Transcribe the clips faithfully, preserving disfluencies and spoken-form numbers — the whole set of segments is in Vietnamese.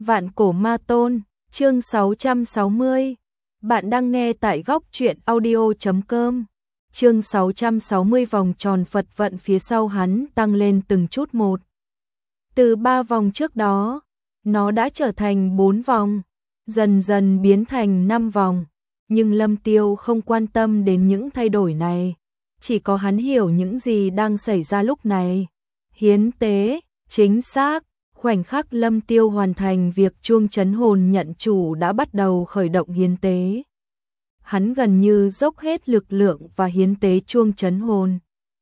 Vạn Cổ Ma Tôn, chương sáu trăm sáu mươi. Bạn đang nghe tại góc truyện audio chấm com. Chương sáu trăm sáu mươi. Vòng tròn Phật vận phía sau hắn tăng lên từng chút một. Từ ba vòng trước đó, nó đã trở thành bốn vòng, dần dần biến thành năm vòng, nhưng Lâm Tiêu không quan tâm đến những thay đổi này, chỉ có hắn hiểu những gì đang xảy ra lúc này. Hiến tế, chính xác. Khoảnh khắc Lâm Tiêu hoàn thành việc chuông chấn hồn nhận chủ đã bắt đầu khởi động hiến tế. Hắn gần như dốc hết lực lượng và hiến tế chuông chấn hồn.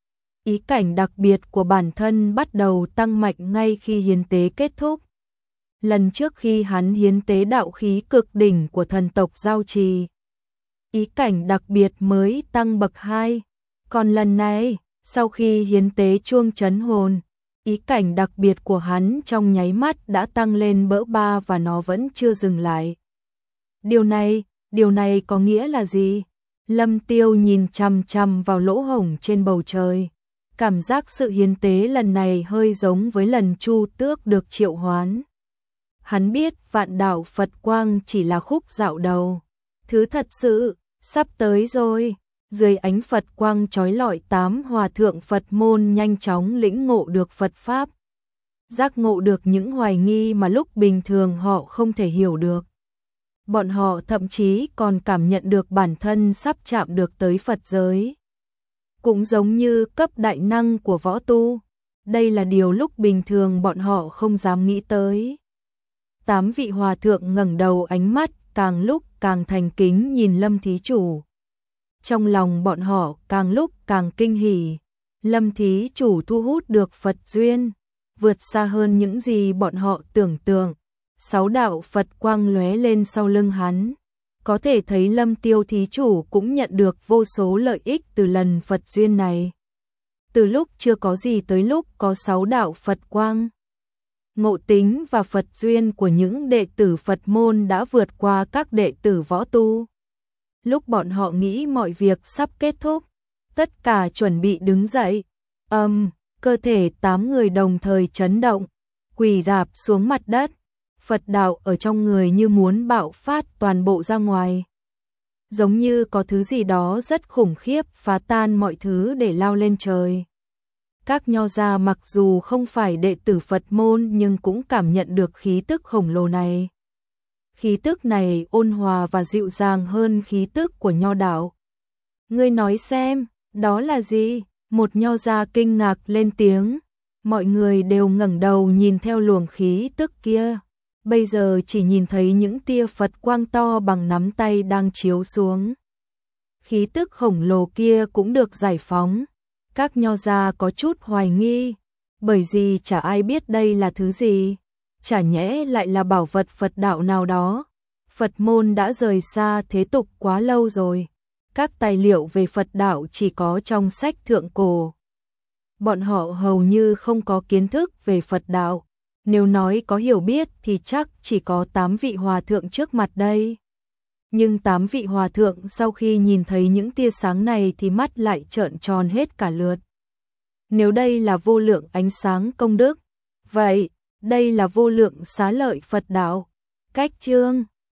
Ý cảnh đặc biệt của bản thân bắt đầu tăng mạnh ngay khi hiến tế kết thúc. Lần trước khi hắn hiến tế đạo khí cực đỉnh của thần tộc Giao Trì, ý cảnh đặc biệt mới tăng bậc hai. Còn lần này, sau khi hiến tế chuông chấn hồn, ý cảnh đặc biệt của hắn trong nháy mắt đã tăng lên bỡ ba và nó vẫn chưa dừng lại. Điều này, điều này có nghĩa là gì? Lâm Tiêu nhìn chằm chằm vào lỗ hổng trên bầu trời. Cảm giác sự hiến tế lần này hơi giống với lần Chu Tước được triệu hoán. Hắn biết vạn đạo Phật quang chỉ là khúc dạo đầu. Thứ thật sự, sắp tới rồi. Dưới ánh Phật quang chói lọi, tám hòa thượng Phật môn nhanh chóng lĩnh ngộ được Phật Pháp. Giác ngộ được những hoài nghi mà lúc bình thường họ không thể hiểu được. Bọn họ thậm chí còn cảm nhận được bản thân sắp chạm được tới Phật giới. Cũng giống như cấp đại năng của võ tu. Đây là điều lúc bình thường bọn họ không dám nghĩ tới. Tám vị hòa thượng ngẩng đầu, ánh mắt càng lúc càng thành kính nhìn Lâm thí chủ. Trong lòng bọn họ càng lúc càng kinh hỉ. Lâm thí chủ thu hút được Phật duyên, vượt xa hơn những gì bọn họ tưởng tượng. Sáu đạo Phật quang lóe lên sau lưng hắn. Có thể thấy Lâm Tiêu thí chủ cũng nhận được vô số lợi ích từ lần Phật duyên này. Từ lúc chưa có gì tới lúc có sáu đạo Phật quang. Ngộ tính và Phật duyên của những đệ tử Phật môn đã vượt qua các đệ tử võ tu. Lúc bọn họ nghĩ mọi việc sắp kết thúc, tất cả chuẩn bị đứng dậy, âm, um, cơ thể tám người đồng thời chấn động, quỳ rạp xuống mặt đất, Phật đạo ở trong người như muốn bạo phát toàn bộ ra ngoài. Giống như có thứ gì đó rất khủng khiếp phá tan mọi thứ để lao lên trời. Các nho gia mặc dù không phải đệ tử Phật môn nhưng cũng cảm nhận được khí tức khổng lồ này. Khí tức này ôn hòa và dịu dàng hơn khí tức của nho đạo. Ngươi nói xem, đó là gì? Một nho gia kinh ngạc lên tiếng. Mọi người đều ngẩng đầu nhìn theo luồng khí tức kia. Bây giờ chỉ nhìn thấy những tia Phật quang to bằng nắm tay đang chiếu xuống. Khí tức khổng lồ kia cũng được giải phóng. Các nho gia có chút hoài nghi, bởi vì chả ai biết đây là thứ gì. Chả nhẽ lại là bảo vật Phật đạo nào đó. Phật môn đã rời xa thế tục quá lâu rồi. Các tài liệu về Phật đạo chỉ có trong sách thượng cổ. Bọn họ hầu như không có kiến thức về Phật đạo. Nếu nói có hiểu biết thì chắc chỉ có tám vị hòa thượng trước mặt đây. Nhưng tám vị hòa thượng sau khi nhìn thấy những tia sáng này thì mắt lại trợn tròn hết cả lượt. Nếu đây là vô lượng ánh sáng công đức, vậy đây là vô lượng xá lợi Phật đạo. Cách chương